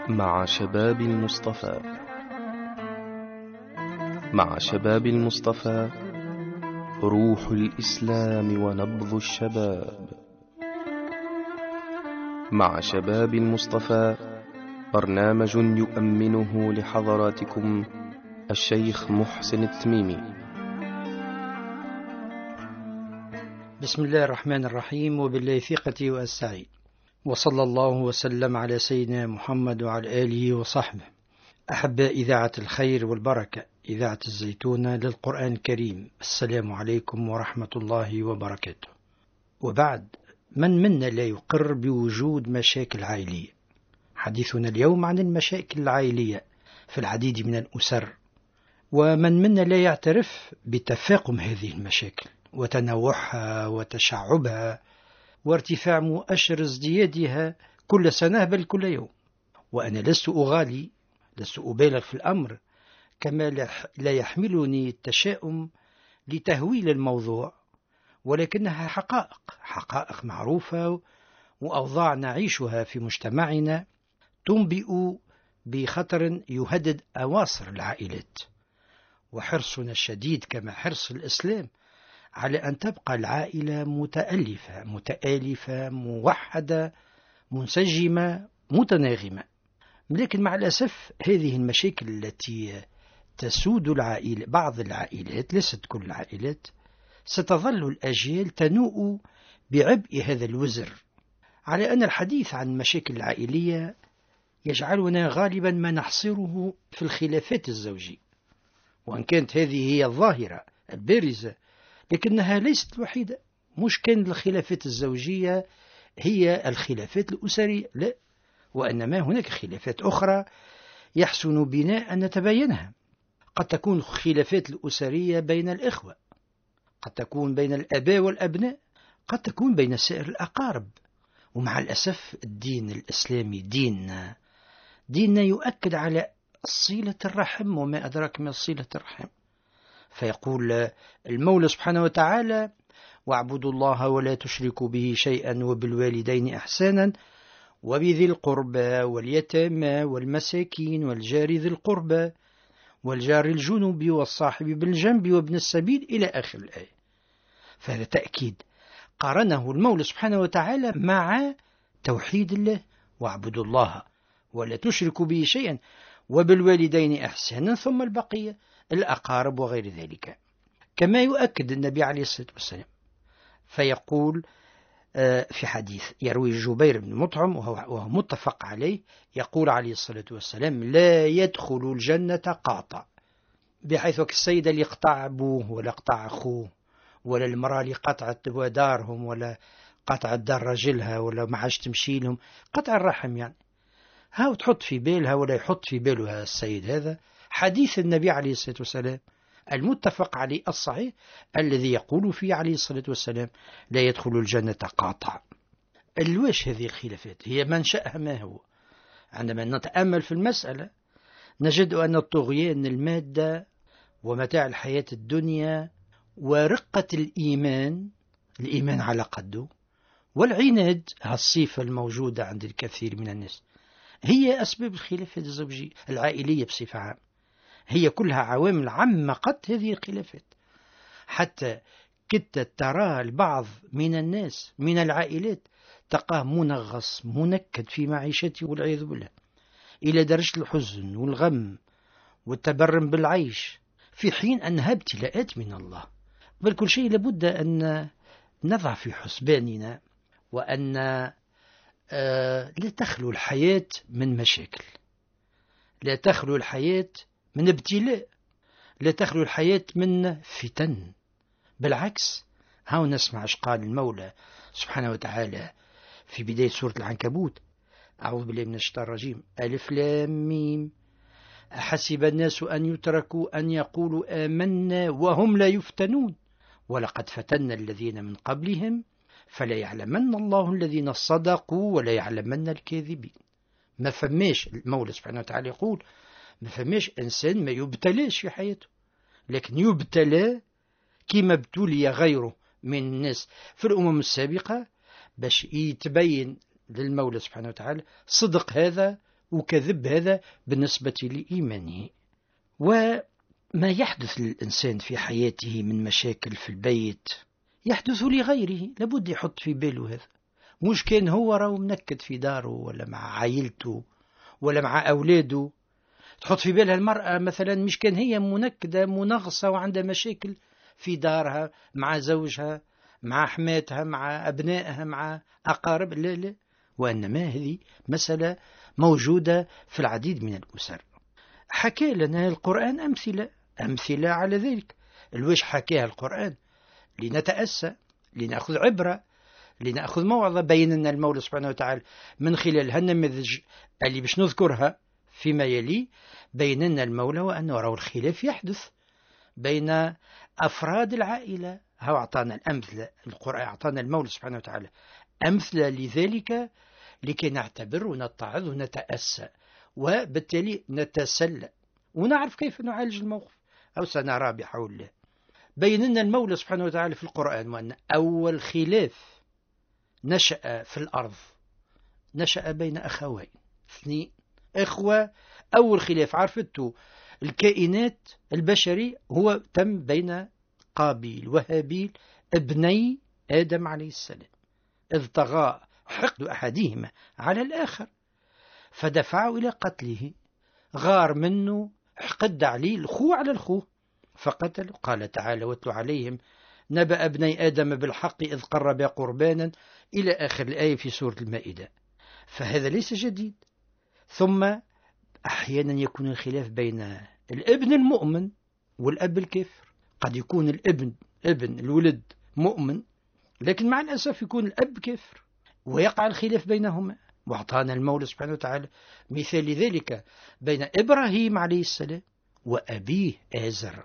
مع شباب المصطفى. مع شباب المصطفى، روح الإسلام ونبض الشباب. مع شباب المصطفى، برنامج يؤمنه لحضراتكم الشيخ محسن التميمي. بسم الله الرحمن الرحيم، وبالله ثقتي وأستعين، وصلى الله وسلم على سيدنا محمد وعلى آله وصحبه. أحباء إذاعة الخير والبركة، إذاعة الزيتونة للقرآن الكريم، السلام عليكم ورحمة الله وبركاته. وبعد، من منا لا يقر بوجود مشاكل عائلية؟ حديثنا اليوم عن المشاكل العائلية في العديد من الأسر، ومن منا لا يعترف بتفاقم هذه المشاكل وتنوعها وتشعبها وارتفاع مؤشر ازديادها كل سنة بل كل يوم. وأنا لست أغالي، لست أبالغ في الأمر، كما لا يحملني التشاؤم لتهويل الموضوع، ولكنها حقائق معروفة وأوضاع نعيشها في مجتمعنا تنبئ بخطر يهدد أواصر العائلات. وحرصنا الشديد كما حرص الإسلام على أن تبقى العائلة متآلفة موحدة منسجمة متناغمة. لكن مع الأسف هذه المشاكل التي تسود بعض العائلات، ليست كل العائلات، ستظل الأجيال تنوء بعبء هذا الوزر. على أن الحديث عن المشاكل العائلية يجعلنا غالبا ما نحصره في الخلافات الزوجية، وأن كانت هذه هي الظاهرة البارزة، لكنها ليست الوحيدة. مش كان الخلافات الزوجية هي الخلافات الأسرية، لا، وإنما هناك خلافات أخرى يحسن بنا أن نتبينها. قد تكون الخلافات الأسرية بين الإخوة، قد تكون بين الآباء والأبناء، قد تكون بين سائر الأقارب. ومع الأسف الدين الإسلامي ديننا يؤكد على صلة الرحم، وما أدراك ما صلة الرحم. فيقول المولى سبحانه وتعالى: واعبدوا الله ولا تشركوا به شيئا وبالوالدين إحسانا وبذي القربى واليتامى والمساكين والجار ذي القربى والجار الجنب والصاحب بالجنب وابن السبيل إلى آخر الآية. فهذا تأكيد قارنه المولى سبحانه وتعالى مع توحيد الله: واعبدوا الله ولا تشركوا به شيئا وبالوالدين إحسانا، ثم البقية الأقارب وغير ذلك. كما يؤكد النبي عليه الصلاة والسلام فيقول في حديث يروي جبير بن مطعم وهو متفق عليه، يقول عليه الصلاة والسلام: لا يدخل الجنة قاطع، بحيث السيدة اللي قطع أبوه ولا قطع أخوه، ولا المرأة اللي قطعت دارهم ولا قطعت دار رجلها ولا ما عادش تمشي لهم، قطع الرحم يعني. هاو تحط في بالها ولا يحط في باله هذا السيد، هذا حديث النبي عليه الصلاة والسلام المتفق عليه الصحيح، الذي يقول فيه عليه الصلاة والسلام: لا يدخل الجنة قاطع. الواش هذه الخلافات هي منشأها ما هو؟ عندما نتأمل في المسألة نجد أن الطغيان المادة ومتاع الحياة الدنيا ورقة الإيمان على قده والعناد، هالصفة الموجودة عند الكثير من الناس، هي أسباب الخلافات الزوجية العائلية بصفة عامة. هي كلها عوامل عمقت هذه الخلافات، حتى كدت ترى البعض من الناس من العائلات تقاه منغص منكد في معيشته والعياذ بالله، إلى درجة الحزن والغم والتبرم بالعيش، في حين أنها ابتلاءات من الله. بل كل شيء لابد أن نضع في حسباننا، وأن لا تخلو الحياة من مشاكل، لا تخلو الحياة من ابتلاء، لا تخلو الحياة من فتن. بالعكس، هاو نسمع ايش قال المولى سبحانه وتعالى في بداية سورة العنكبوت: أعوذ بالله من الشيطان الرجيم، ألف لام ميم، أحسب الناس أن يتركوا أن يقولوا آمنا وهم لا يفتنون ولقد فتنا الذين من قبلهم فلا يعلمن الله الذين صدقوا ولا يعلمن الكاذبين. ما فماش المولى سبحانه وتعالى يقول ما فماش إنسان ما يبتلاش في حياته، لكن يبتلى كما ابتلي غيره من الناس في الأمم السابقة، باش يتبين للمولى سبحانه وتعالى صدق هذا وكذب هذا بالنسبة لإيمانه. وما يحدث للإنسان في حياته من مشاكل في البيت يحدث لغيره، لابد يحط في باله هذا. مش كان هو راهو منكد في داره ولا مع عائلته ولا مع أولاده، تحط في بالها المرأة مثلا مش كان هي منكدة منغصة وعندها مشاكل في دارها مع زوجها مع حماتها مع أبنائها مع أقارب، لا لا، وإنما هذه مسألة موجودة في العديد من الأسر. حكى لنا القرآن أمثلة على ذلك. الوش حكاها القرآن لنتأسى، لنأخذ عبرة، لنأخذ موعظة. بين لنا المولى سبحانه وتعالى من خلال هالنماذج اللي باش نذكرها فيما يلي، بين لنا المولى وأنه رأوا الخلاف يحدث بين أفراد العائلة. هو أعطانا الأمثلة، القرآن أعطانا المولى سبحانه وتعالى أمثلة لذلك لكي نعتبر ونتعظ ونتأسى، وبالتالي نتسلى ونعرف كيف نعالج الموقف، أو سنرى بحول الله. بين لنا المولى سبحانه وتعالى في القرآن وأن أول خلاف نشأ في الأرض نشأ بين أخوين، اثنين إخوة. أول خلاف عرفته الكائنات البشري هو تم بين قابيل وهابيل ابني آدم عليه السلام، إذ طغى حقد أحدهما على الآخر فدفعوا إلى قتله. غار منه، حقد عليه الخو على الخو فقتل. قال تعالى: واتل عليهم نبأ ابني آدم بالحق إذ قربا قربانا، إلى آخر الآية في سورة المائدة. فهذا ليس جديد. ثم أحيانا يكون الخلاف بين الابن المؤمن والأب الكافر. قد يكون ابن الولد مؤمن، لكن مع الأسف يكون الأب كافر ويقع الخلاف بينهما. وأعطانا المولى سبحانه وتعالى مثال لذلك بين إبراهيم عليه السلام وأبيه آزر.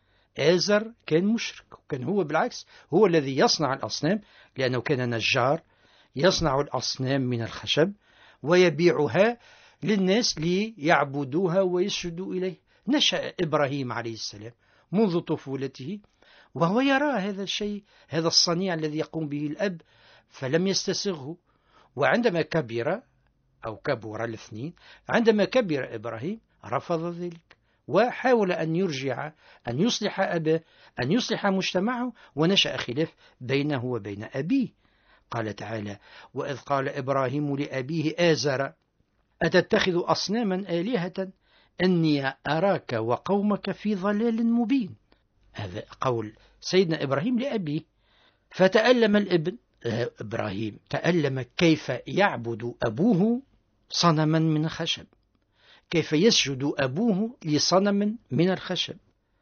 آزر كان مشرك، وكان هو بالعكس هو الذي يصنع الأصنام، لأنه كان نجار يصنع الأصنام من الخشب ويبيعها للناس ليعبدوها ويسجدوا إليه. نشأ إبراهيم عليه السلام منذ طفولته وهو يرى هذا الشيء، هذا الصنيع الذي يقوم به الأب، فلم يستسغه. وعندما كبر أو كبر الاثنين، عندما كبر إبراهيم رفض ذلك وحاول أن يرجع، أن يصلح أباه، أن يصلح مجتمعه، ونشأ خلاف بينه وبين أبيه. قال تعالى: وإذ قال إبراهيم لأبيه آزر أتتخذ أصناما آلهة إني أراك وقومك في ضلال مبين. هذا قول سيدنا إبراهيم لأبيه. فتألم الابن إبراهيم، تألم كيف يعبد أبوه صنما من خشب، كيف يسجد أبوه لصنم من الخشب.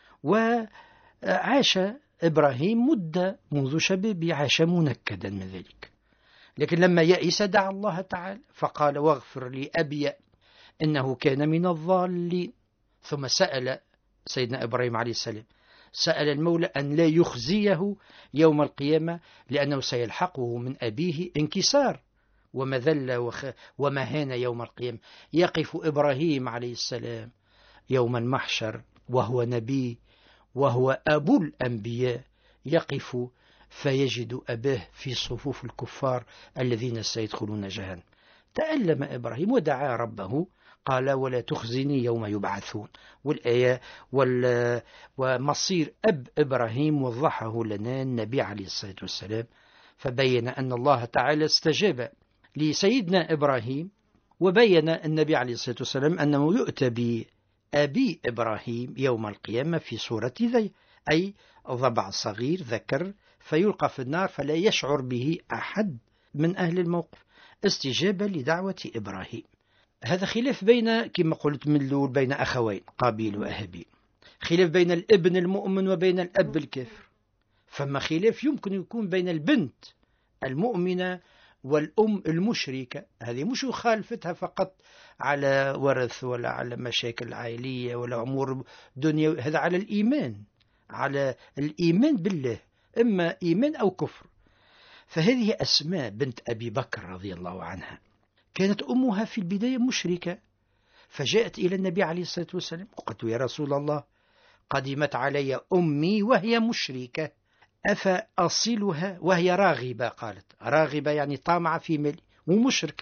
وعاش إبراهيم مدة منذ شبابه، عاش منكدا من ذلك. لكن لما يئس دعا الله تعالى فقال: واغفر لي أبي إنه كان من الضالين. ثم سأل سيدنا إبراهيم عليه السلام، سأل المولى أن لا يخزيه يوم القيامة، لأنه سيلحقه من أبيه انكسار ومذلة ومهانة يوم القيامة. يقف إبراهيم عليه السلام يوم المحشر وهو نبي وهو أبو الأنبياء، يقف فيجد أباه في صفوف الكفار الذين سيدخلون جهنم. تألم إبراهيم ودعا ربه، قال: ولا تخزني يوم يبعثون. والآية ومصير أب إبراهيم وضحه لنا النبي عليه الصلاة والسلام، فبين أن الله تعالى استجاب لسيدنا إبراهيم، وبين النبي عليه الصلاة والسلام أنه يؤتى بأبي إبراهيم يوم القيامة في صورة ذي، أي ضبع صغير ذكر فيلقى في النار فلا يشعر به أحد من أهل الموقف، استجابة لدعوة إبراهيم. هذا خلاف بين، كما قلت من الأول، بين أخوين قابيل وهابيل. خلاف بين الابن المؤمن وبين الأب الكافر. فما خلاف يمكن يكون بين البنت المؤمنة والأم المشركة. هذه مش خالفتها فقط على ورث ولا على مشاكل عائلية ولا أمور دنيا، هذا على الإيمان، على الإيمان بالله، إما إيمان أو كفر. فهذه أسماء بنت أبي بكر رضي الله عنها، كانت أمها في البداية مشركة، فجاءت إلى النبي عليه الصلاة والسلام وقالت: يا رسول الله، قدمت علي أمي وهي مشركة، أفأصلها وهي راغبة؟ قالت: راغبة يعني طامعة في مالي ومشركة،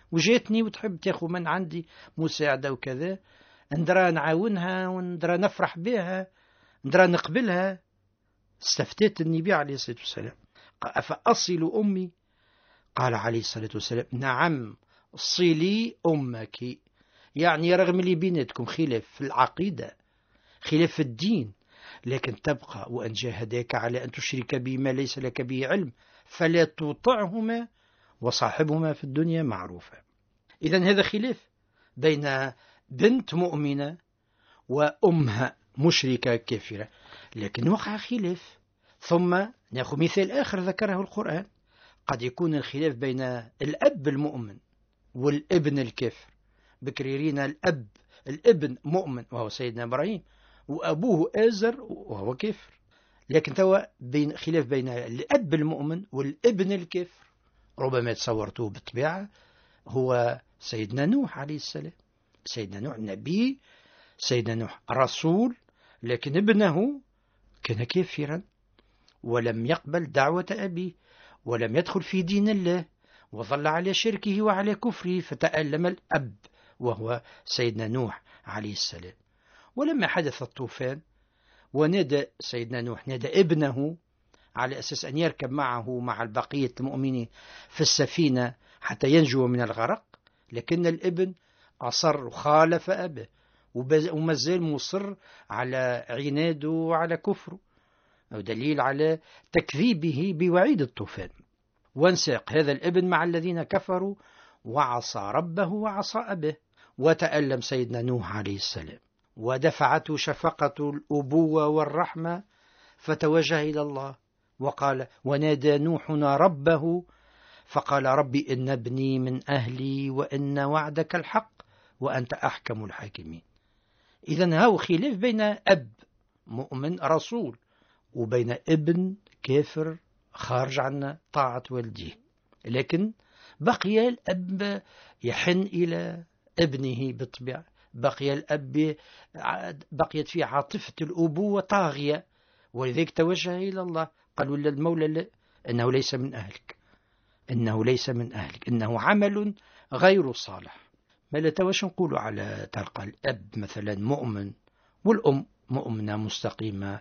وجاتني وتحب تاخذ من عندي مساعدة وكذا، ندرى نعاونها وندرى نفرح بها، ندرى نقبلها. استفتيت النبي عليه الصلاة والسلام أفأصل أمي؟ قال عليه الصلاة والسلام نعم صلي أمك. يعني رغم اللي بيناتكم خلاف في العقيدة، خلاف في الدين، لكن تبقى وأن جاهداك على أن تشرك بما ليس لك به علم فلا تطعهما وصاحبهما في الدنيا معروفا. إذن هذا خلاف بين بنت مؤمنة وأمها مشركة كافرة، لكن وقع خلاف. ثم نأخذ مثال آخر ذكره القرآن، قد يكون الخلاف بين الأب المؤمن والابن الكافر. بكريرين الابن مؤمن وهو سيدنا إبراهيم، وأبوه آزر وهو كافر، لكن توا بين خلاف بين الأب المؤمن والابن الكافر. ربما تصورته بالطبيعة هو سيدنا نوح عليه السلام. سيدنا نوح نبي، سيدنا نوح رسول، لكن ابنه كان كافرا ولم يقبل دعوة أبيه ولم يدخل في دين الله وظل على شركه وعلى كفره، فتألم الأب وهو سيدنا نوح عليه السلام. ولما حدث الطوفان ونادى سيدنا نوح نادى ابنه على أساس أن يركب معه مع البقية المؤمنين في السفينة حتى ينجو من الغرق، لكن الابن أصر وخالف أبه وما زال مصر على عناده وعلى كفره، ودليل على تكذيبه بوعيد الطوفان. وانساق هذا الابن مع الذين كفروا وعصى ربه وعصى أبه، وتألم سيدنا نوح عليه السلام ودفعته شفقة الأبوة والرحمة، فتوجه إلى الله وقال ونادى نوحنا ربه فقال ربي إن ابني من أهلي وإن وعدك الحق وأنت أحكم الحاكمين. إذن هو خلاف بين أب مؤمن رسول وبين ابن كافر خارج عن طاعة والديه، لكن بقي الأب يحن إلى ابنه بالطبيعة، بقي الأب بقيت فيه عاطفة الأبوة طاغية، ولذلك توجه إلى الله قالوا للمولى لا، إنه ليس من أهلك، إنه ليس من أهلك، إنه عمل غير صالح. ما لا توش نقول على تلقى الأب مثلا مؤمن والأم مؤمنة مستقيمة،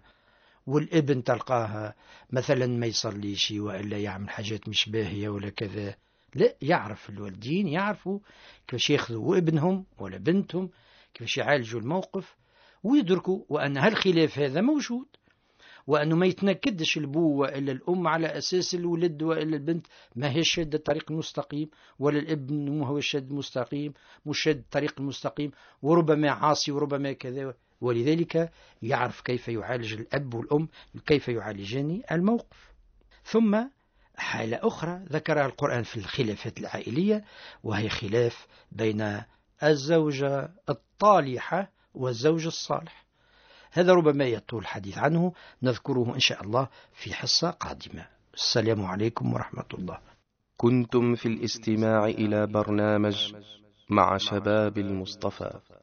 والابن تلقاها مثلا ما يصليش وإلا يعمل حاجات مش باهية ولا كذا. لا، يعرف الوالدين يعرفوا كيفاش ياخذوا ابنهم ولا بنتهم، كيفاش يعالجوا الموقف، ويدركوا وأن هالخلاف هذا موجود، وأنه ما يتنكدش البو إلا الأم على أساس الولد وإلا البنت ما هي شد الطريق المستقيم، ولا الابن مو هو الشد المستقيم، مش شد الطريق المستقيم، وربما عاصي وربما كذا. ولذلك يعرف كيف يعالج الأب والأم، كيف يعالجان الموقف. ثم حالة أخرى ذكرها القرآن في الخلافات العائلية، وهي خلاف بين الزوجة الطالحة والزوج الصالح. هذا ربما يطول الحديث عنه، نذكره إن شاء الله في حصة قادمة. السلام عليكم ورحمة الله. كنتم في الاستماع إلى برنامج مع شباب المصطفى.